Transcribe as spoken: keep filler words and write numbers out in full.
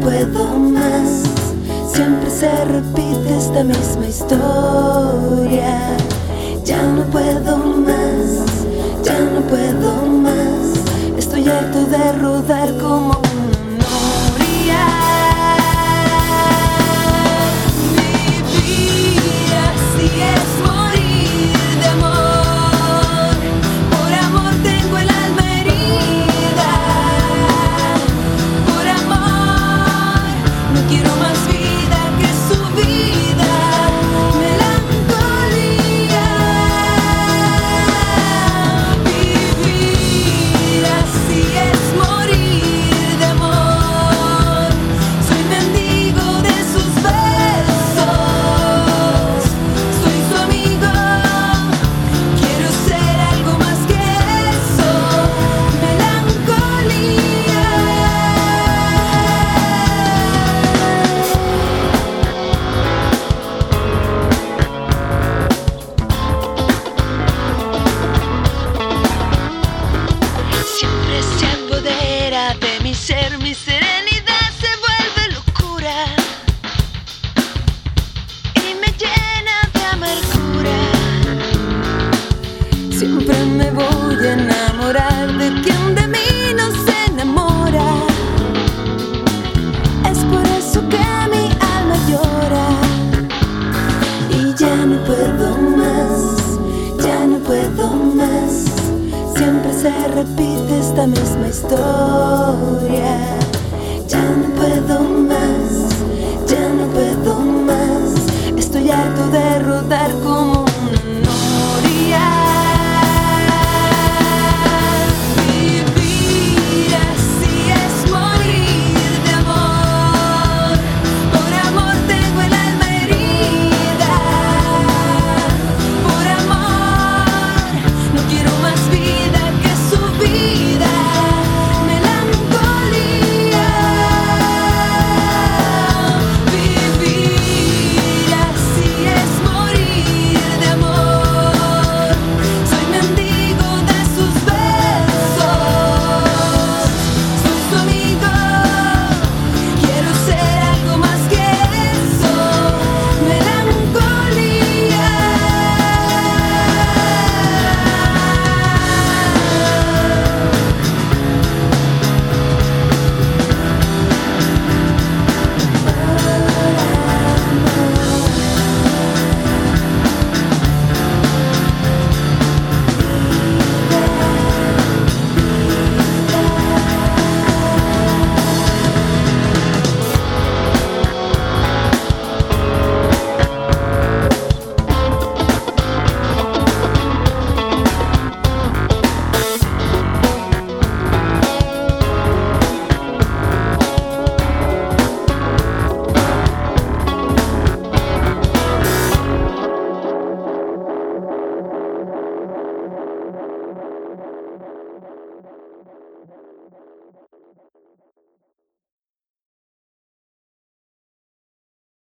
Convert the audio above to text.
puedo más. Siempre se repite esta misma historia. Ya no puedo más, ya no puedo más. Estoy harto de rodar como una noria. Vivir así es morir de amor. Por amor tengo el alma herida. Por amor no quiero más vida que su vida. Melancolía. Vivir así es morir de amor. Soy mendigo de sus besos. Soy su amigo. Quiero ser algo más que eso. Melancolía. Siempre se apodera de mi ser, mi serenidad se vuelve locura y me llena de amargura. Siempre me voy a enamorar de quien de mí no se enamora. Es por eso que mi alma llora. Y ya no puedo más, ya no puedo más. Siempre se repite esta misma historia.